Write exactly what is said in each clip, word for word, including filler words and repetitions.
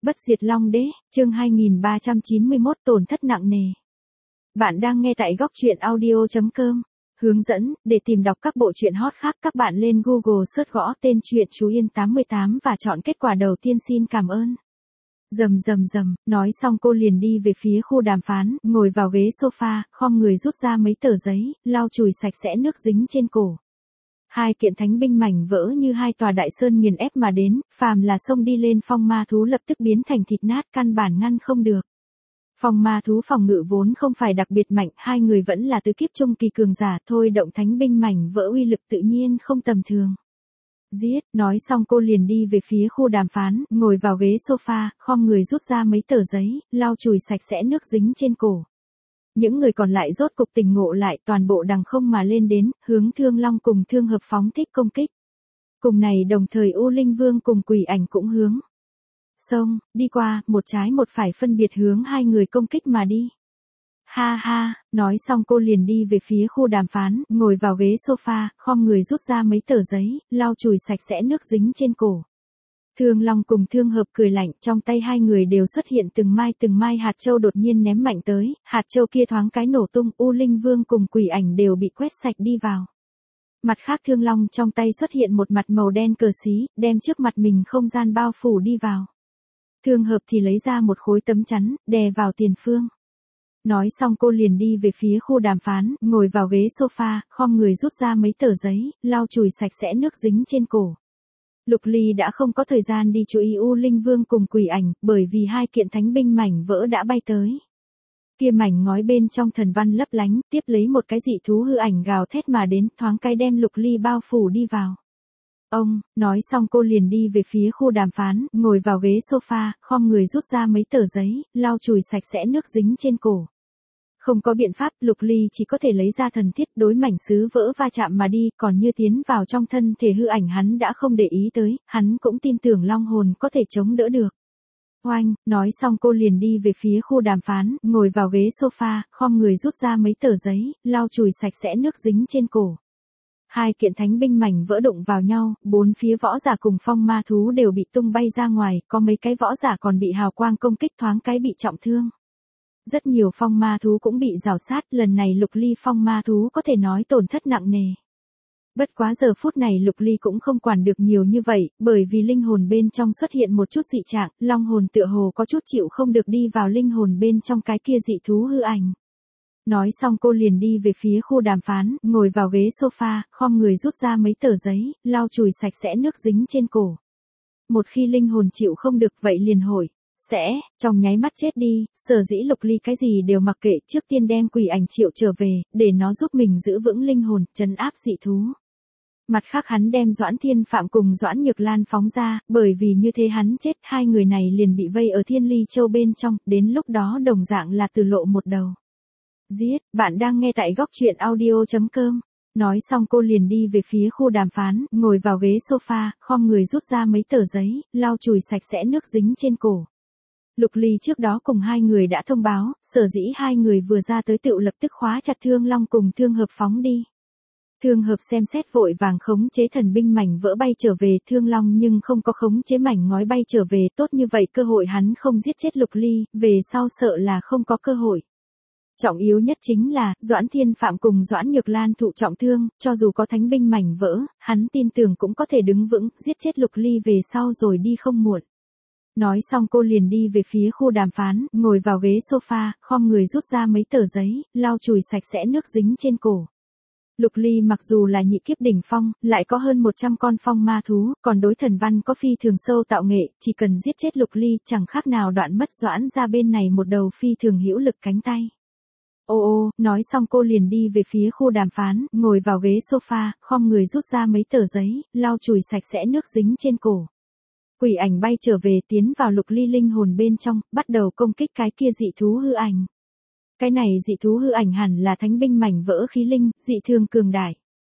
Bất diệt Long Đế, chương hai nghìn ba trăm chín mươi mốt tổn thất nặng nề. Bạn đang nghe tại góc truyện audio chấm com. Hướng dẫn, để tìm đọc các bộ truyện hot khác các bạn lên Google search gõ tên truyện Chú Yên tám mươi tám và chọn kết quả đầu tiên xin cảm ơn. Rầm rầm rầm, nói xong cô liền đi về phía khu đàm phán, ngồi vào ghế sofa, khom người rút ra mấy tờ giấy, lau chùi sạch sẽ nước dính trên cổ. Hai kiện thánh binh mảnh vỡ như hai tòa đại sơn nghiền ép mà đến, phàm là xông đi lên phong ma thú lập tức biến thành thịt nát, căn bản ngăn không được. Phong ma thú phòng ngự vốn không phải đặc biệt mạnh, hai người vẫn là tứ kiếp trung kỳ cường giả thôi, động thánh binh mảnh vỡ uy lực tự nhiên không tầm thường. Giết, nói xong cô liền đi về phía khu đàm phán, ngồi vào ghế sofa, khom người rút ra mấy tờ giấy, lau chùi sạch sẽ nước dính trên cổ. Những người còn lại rốt cục tỉnh ngộ lại, toàn bộ đằng không mà lên đến, hướng Thương Long cùng Thương Hợp phóng thích công kích. Cùng này đồng thời U Linh Vương cùng Quỷ Ảnh cũng hướng xông đi qua, một trái một phải phân biệt hướng hai người công kích mà đi. Ha ha, nói xong cô liền đi về phía khu đàm phán, ngồi vào ghế sofa, khom người rút ra mấy tờ giấy, lau chùi sạch sẽ nước dính trên cổ. Thương Long cùng Thương Hợp cười lạnh, trong tay hai người đều xuất hiện từng mai từng mai hạt châu đột nhiên ném mạnh tới, hạt châu kia thoáng cái nổ tung, U Linh Vương cùng Quỷ Ảnh đều bị quét sạch đi vào. Mặt khác Thương Long trong tay xuất hiện một mặt màu đen cờ xí, đem trước mặt mình không gian bao phủ đi vào. Thương Hợp thì lấy ra một khối tấm chắn, đè vào tiền phương. Nói xong cô liền đi về phía khu đàm phán, ngồi vào ghế sofa, khom người rút ra mấy tờ giấy, lau chùi sạch sẽ nước dính trên cổ. Lục Ly đã không có thời gian đi chú ý U Linh Vương cùng Quỷ Ảnh, bởi vì hai kiện thánh binh mảnh vỡ đã bay tới. Kia mảnh ngói bên trong thần văn lấp lánh, tiếp lấy một cái dị thú hư ảnh gào thét mà đến, thoáng cái đem Lục Ly bao phủ đi vào. Ông, nói xong cô liền đi về phía khu đàm phán, ngồi vào ghế sofa, khom người rút ra mấy tờ giấy, lau chùi sạch sẽ nước dính trên cổ. Không có biện pháp, Lục Ly chỉ có thể lấy ra thần thiết đối mảnh sứ vỡ va chạm mà đi, còn như tiến vào trong thân thể hư ảnh hắn đã không để ý tới, hắn cũng tin tưởng long hồn có thể chống đỡ được. Oanh, nói xong cô liền đi về phía khu đàm phán, ngồi vào ghế sofa, khom người rút ra mấy tờ giấy, lau chùi sạch sẽ nước dính trên cổ. Hai kiện thánh binh mảnh vỡ đụng vào nhau, bốn phía võ giả cùng phong ma thú đều bị tung bay ra ngoài, có mấy cái võ giả còn bị hào quang công kích thoáng cái bị trọng thương. Rất nhiều phong ma thú cũng bị rào sát, lần này Lục Ly phong ma thú có thể nói tổn thất nặng nề. Bất quá giờ phút này Lục Ly cũng không quản được nhiều như vậy, bởi vì linh hồn bên trong xuất hiện một chút dị trạng, long hồn tựa hồ có chút chịu không được đi vào linh hồn bên trong cái kia dị thú hư ảnh. Nói xong cô liền đi về phía khu đàm phán, ngồi vào ghế sofa, khom người rút ra mấy tờ giấy, lau chùi sạch sẽ nước dính trên cổ. Một khi linh hồn chịu không được vậy liền hỏi, sẽ, trong nháy mắt chết đi, sở dĩ Lục Ly cái gì đều mặc kệ, trước tiên đem Quỷ Ảnh triệu trở về, để nó giúp mình giữ vững linh hồn, trấn áp dị thú. Mặt khác hắn đem Doãn Thiên Phạm cùng Doãn Nhược Lan phóng ra, bởi vì như thế hắn chết, hai người này liền bị vây ở Thiên Ly Châu bên trong, đến lúc đó đồng dạng là từ lộ một đầu. Giết, bạn đang nghe tại góc truyện audio chấm com. Nói xong cô liền đi về phía khu đàm phán, ngồi vào ghế sofa, khom người rút ra mấy tờ giấy, lau chùi sạch sẽ nước dính trên cổ. Lục Ly trước đó cùng hai người đã thông báo, sở dĩ hai người vừa ra tới tựu lập tức khóa chặt Thương Long cùng Thương Hợp phóng đi. Thương Hợp xem xét vội vàng khống chế thần binh mảnh vỡ bay trở về, Thương Long nhưng không có khống chế mảnh ngói bay trở về, tốt như vậy cơ hội hắn không giết chết Lục Ly, về sau sợ là không có cơ hội. Trọng yếu nhất chính là, Doãn Thiên Phạm cùng Doãn Nhược Lan thụ trọng thương, cho dù có thánh binh mảnh vỡ, hắn tin tưởng cũng có thể đứng vững, giết chết Lục Ly về sau rồi đi không muộn. Nói xong cô liền đi về phía khu đàm phán, ngồi vào ghế sofa, khom người rút ra mấy tờ giấy, lau chùi sạch sẽ nước dính trên cổ. Lục Ly mặc dù là nhị kiếp đỉnh phong, lại có hơn một trăm con phong ma thú, còn đối thần văn có phi thường sâu tạo nghệ, chỉ cần giết chết Lục Ly chẳng khác nào đoạn mất Doãn ra bên này một đầu phi thường hữu lực cánh tay. Ô ô, nói xong cô liền đi về phía khu đàm phán, ngồi vào ghế sofa, khom người rút ra mấy tờ giấy, lau chùi sạch sẽ nước dính trên cổ. Quỷ Ảnh bay trở về tiến vào Lục Ly linh hồn bên trong, bắt đầu công kích cái kia dị thú hư ảnh. Cái này dị thú hư ảnh hẳn là thánh binh mảnh vỡ khí linh, dị thương cường đại.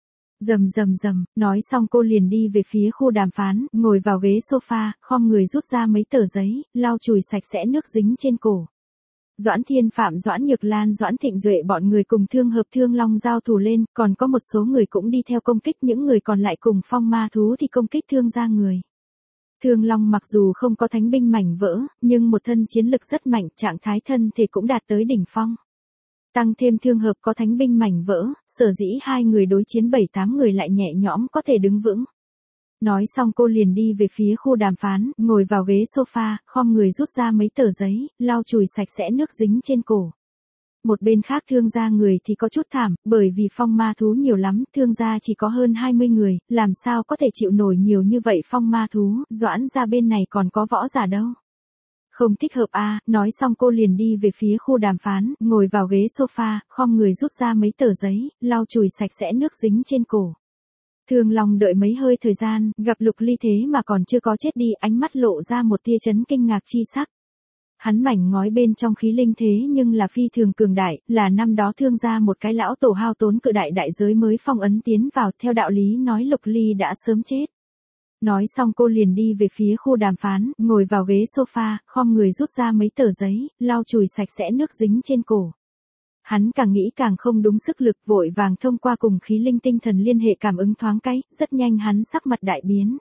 Rầm rầm rầm, nói xong cô liền đi về phía khu đàm phán, ngồi vào ghế sofa, khom người rút ra mấy tờ giấy, lau chùi sạch sẽ nước dính trên cổ. Doãn Thiên Phạm, Doãn Nhược Lan, Doãn Thịnh Duệ bọn người cùng Thương Hợp Thương Long giao thủ lên, còn có một số người cũng đi theo công kích, những người còn lại cùng phong ma thú thì công kích Thương gia người. Thương Long mặc dù không có thánh binh mảnh vỡ, nhưng một thân chiến lực rất mạnh, trạng thái thân thể cũng đạt tới đỉnh phong. Tăng thêm Thương Hợp có thánh binh mảnh vỡ, sở dĩ hai người đối chiến bảy tám người lại nhẹ nhõm có thể đứng vững. Nói xong cô liền đi về phía khu đàm phán, ngồi vào ghế sofa, khom người rút ra mấy tờ giấy, lau chùi sạch sẽ nước dính trên cổ. Một bên khác Thương gia người thì có chút thảm, bởi vì phong ma thú nhiều lắm, Thương gia chỉ có hơn hai mươi người, làm sao có thể chịu nổi nhiều như vậy phong ma thú, Doãn gia bên này còn có võ giả đâu. Không thích hợp a, à, nói xong cô liền đi về phía khu đàm phán, ngồi vào ghế sofa, khom người rút ra mấy tờ giấy, lau chùi sạch sẽ nước dính trên cổ. Thương Long đợi mấy hơi thời gian, gặp Lục Ly thế mà còn chưa có chết đi, ánh mắt lộ ra một tia chấn kinh ngạc chi sắc. Hắn mảnh ngói bên trong khí linh thế nhưng là phi thường cường đại, là năm đó Thương gia một cái lão tổ hao tốn cự đại đại giới mới phong ấn tiến vào, theo đạo lý nói Lục Ly đã sớm chết. Nói xong cô liền đi về phía khu đàm phán, ngồi vào ghế sofa, khom người rút ra mấy tờ giấy, lau chùi sạch sẽ nước dính trên cổ. Hắn càng nghĩ càng không đúng sức lực, vội vàng thông qua cùng khí linh tinh thần liên hệ cảm ứng thoáng cái, rất nhanh hắn sắc mặt đại biến.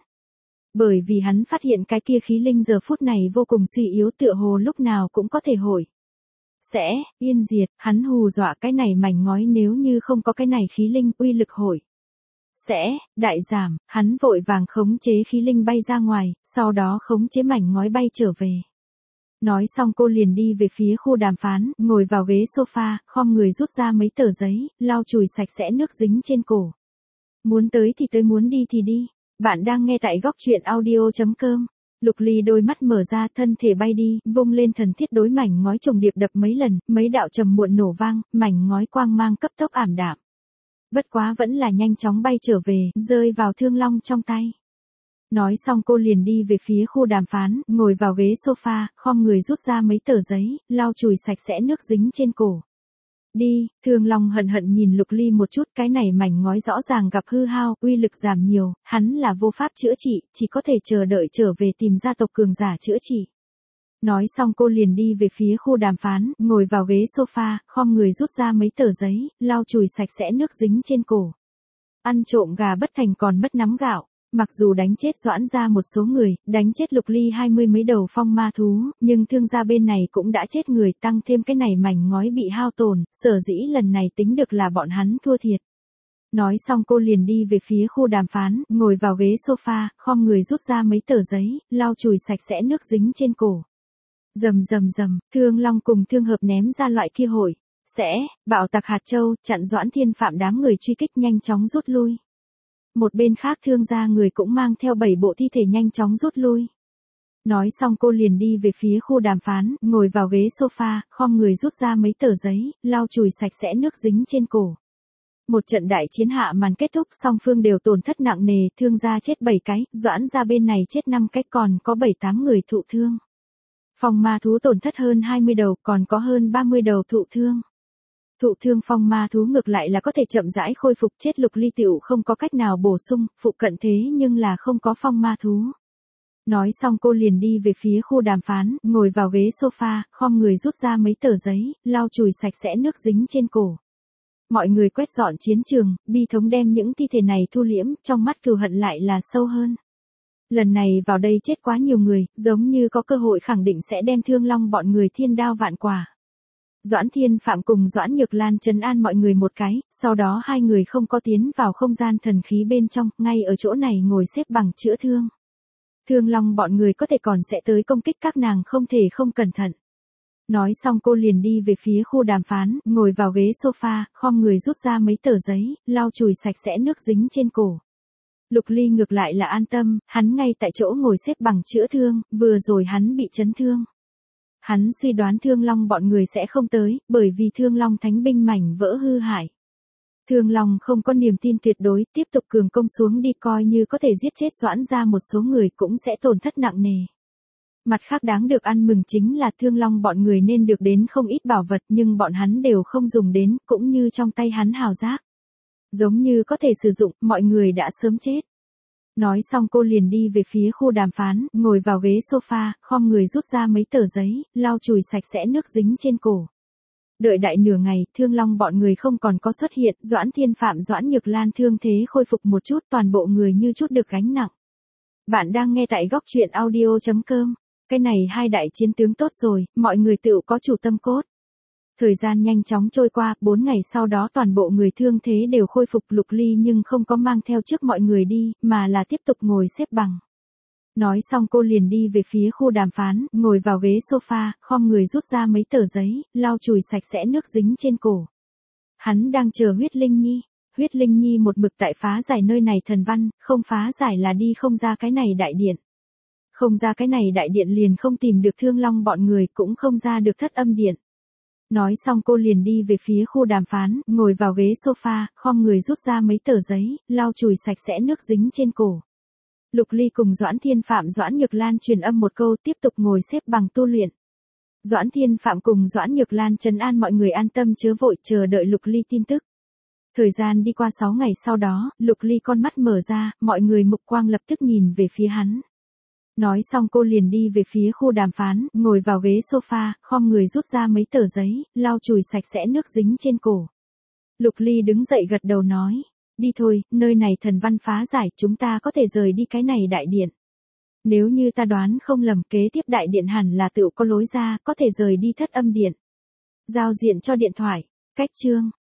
Bởi vì hắn phát hiện cái kia khí linh giờ phút này vô cùng suy yếu, tựa hồ lúc nào cũng có thể hồi. Sẽ, yên diệt, hắn hù dọa cái này mảnh ngói nếu như không có cái này khí linh uy lực hồi. Sẽ, đại giảm, hắn vội vàng khống chế khí linh bay ra ngoài, sau đó khống chế mảnh ngói bay trở về. Nói xong cô liền đi về phía khu đàm phán, ngồi vào ghế sofa, khom người rút ra mấy tờ giấy, lau chùi sạch sẽ nước dính trên cổ. Muốn tới thì tới, muốn đi thì đi. Bạn đang nghe tại góc truyện audio chấm com. Lục Ly đôi mắt mở ra, thân thể bay đi, vung lên thần thiết đối mảnh ngói trùng điệp đập mấy lần, mấy đạo trầm muộn nổ vang, mảnh ngói quang mang cấp tốc ảm đạm. Bất quá vẫn là nhanh chóng bay trở về, rơi vào Thương Long trong tay. Nói xong cô liền đi về phía khu đàm phán, ngồi vào ghế sofa, khom người rút ra mấy tờ giấy, lau chùi sạch sẽ nước dính trên cổ. Đi, Thương Long hận hận nhìn Lục Ly một chút, cái này mảnh ngói rõ ràng gặp hư hao, uy lực giảm nhiều, hắn là vô pháp chữa trị, chỉ có thể chờ đợi trở về tìm gia tộc cường giả chữa trị. Nói xong cô liền đi về phía khu đàm phán, ngồi vào ghế sofa, khom người rút ra mấy tờ giấy, lau chùi sạch sẽ nước dính trên cổ. Ăn trộm gà bất thành còn mất nắm gạo. Mặc dù đánh chết Doãn gia một số người, đánh chết Lục Ly hai mươi mấy đầu phong ma thú, nhưng Thương gia bên này cũng đã chết người, tăng thêm cái này mảnh ngói bị hao tổn, sở dĩ lần này tính được là bọn hắn thua thiệt. Nói xong cô liền đi về phía khu đàm phán, ngồi vào ghế sofa, khom người rút ra mấy tờ giấy, lau chùi sạch sẽ nước dính trên cổ. Rầm rầm rầm, Thương Long cùng Thương Hợp ném ra loại kia hội, sẽ, bạo tạc hạt châu, chặn Doãn Thiên Phạm đám người truy kích nhanh chóng rút lui. Một bên khác Thương gia người cũng mang theo bảy bộ thi thể nhanh chóng rút lui. Nói xong cô liền đi về phía khu đàm phán, ngồi vào ghế sofa, khom người rút ra mấy tờ giấy, lau chùi sạch sẽ nước dính trên cổ. Một trận đại chiến hạ màn kết thúc, song phương đều tổn thất nặng nề, Thương gia chết bảy cái, Doãn gia bên này chết năm cái, còn có bảy tám người thụ thương. Phong ma thú tổn thất hơn hai mươi đầu, còn có hơn ba mươi đầu thụ thương. Thụ thương phong ma thú ngược lại là có thể chậm rãi khôi phục, chết Lục Ly tiểu không có cách nào bổ sung, phụ cận thế nhưng là không có phong ma thú. Nói xong cô liền đi về phía khu đàm phán, ngồi vào ghế sofa, khom người rút ra mấy tờ giấy, lau chùi sạch sẽ nước dính trên cổ. Mọi người quét dọn chiến trường, bi thống đem những thi thể này thu liễm, trong mắt cừu hận lại là sâu hơn. Lần này vào đây chết quá nhiều người, giống như có cơ hội khẳng định sẽ đem Thương Long bọn người thiên đao vạn quả. Doãn Thiên Phạm cùng Doãn Nhược Lan trấn an mọi người một cái, sau đó hai người không có tiến vào không gian thần khí bên trong, ngay ở chỗ này ngồi xếp bằng chữa thương. Thương Long bọn người có thể còn sẽ tới công kích các nàng, không thể không cẩn thận. Nói xong cô liền đi về phía khu đàm phán, ngồi vào ghế sofa, khom người rút ra mấy tờ giấy, lau chùi sạch sẽ nước dính trên cổ. Lục Ly ngược lại là an tâm, hắn ngay tại chỗ ngồi xếp bằng chữa thương, vừa rồi hắn bị chấn thương. Hắn suy đoán Thương Long bọn người sẽ không tới, bởi vì Thương Long thánh binh mảnh vỡ hư hại. Thương Long không có niềm tin tuyệt đối, tiếp tục cường công xuống đi, coi như có thể giết chết Doãn gia một số người cũng sẽ tổn thất nặng nề. Mặt khác đáng được ăn mừng chính là Thương Long bọn người nên được đến không ít bảo vật, nhưng bọn hắn đều không dùng đến, cũng như trong tay hắn hào giác. Giống như có thể sử dụng, mọi người đã sớm chết. Nói xong cô liền đi về phía khu đàm phán, ngồi vào ghế sofa, khom người rút ra mấy tờ giấy, lau chùi sạch sẽ nước dính trên cổ. Đợi đại nửa ngày, Thương Long bọn người không còn có xuất hiện, Doãn Thiên Phạm Doãn Nhược Lan thương thế khôi phục một chút, toàn bộ người như chút được gánh nặng. Bạn đang nghe tại góc truyện audio chấm com. Cái này hai đại chiến tướng tốt rồi, mọi người tự có chủ tâm cốt. Thời gian nhanh chóng trôi qua, bốn ngày sau đó toàn bộ người thương thế đều khôi phục. Lục Ly nhưng không có mang theo trước mọi người đi, mà là tiếp tục ngồi xếp bằng. Nói xong cô liền đi về phía khu đàm phán, ngồi vào ghế sofa, khom người rút ra mấy tờ giấy, lau chùi sạch sẽ nước dính trên cổ. Hắn đang chờ Huyết Linh Nhi. Huyết Linh Nhi một mực tại phá giải nơi này thần văn, không phá giải là đi không ra cái này đại điện. Không ra cái này đại điện liền không tìm được Thương Long bọn người, cũng không ra được Thất Âm điện. Nói xong cô liền đi về phía khu đàm phán, ngồi vào ghế sofa, khom người rút ra mấy tờ giấy, lau chùi sạch sẽ nước dính trên cổ. Lục Ly cùng Doãn Thiên Phạm Doãn Nhược Lan truyền âm một câu, tiếp tục ngồi xếp bằng tu luyện. Doãn Thiên Phạm cùng Doãn Nhược Lan trấn an mọi người an tâm chớ vội, chờ đợi Lục Ly tin tức. Thời gian đi qua sáu ngày sau đó, Lục Ly con mắt mở ra, mọi người mục quang lập tức nhìn về phía hắn. Nói xong cô liền đi về phía khu đàm phán, ngồi vào ghế sofa, khom người rút ra mấy tờ giấy, lau chùi sạch sẽ nước dính trên cổ. Lục Ly đứng dậy gật đầu nói, đi thôi, nơi này thần văn phá giải, chúng ta có thể rời đi cái này đại điện. Nếu như ta đoán không lầm, kế tiếp đại điện hẳn là tự có lối ra, có thể rời đi Thất Âm điện. Giao diện cho điện thoại, cách chương.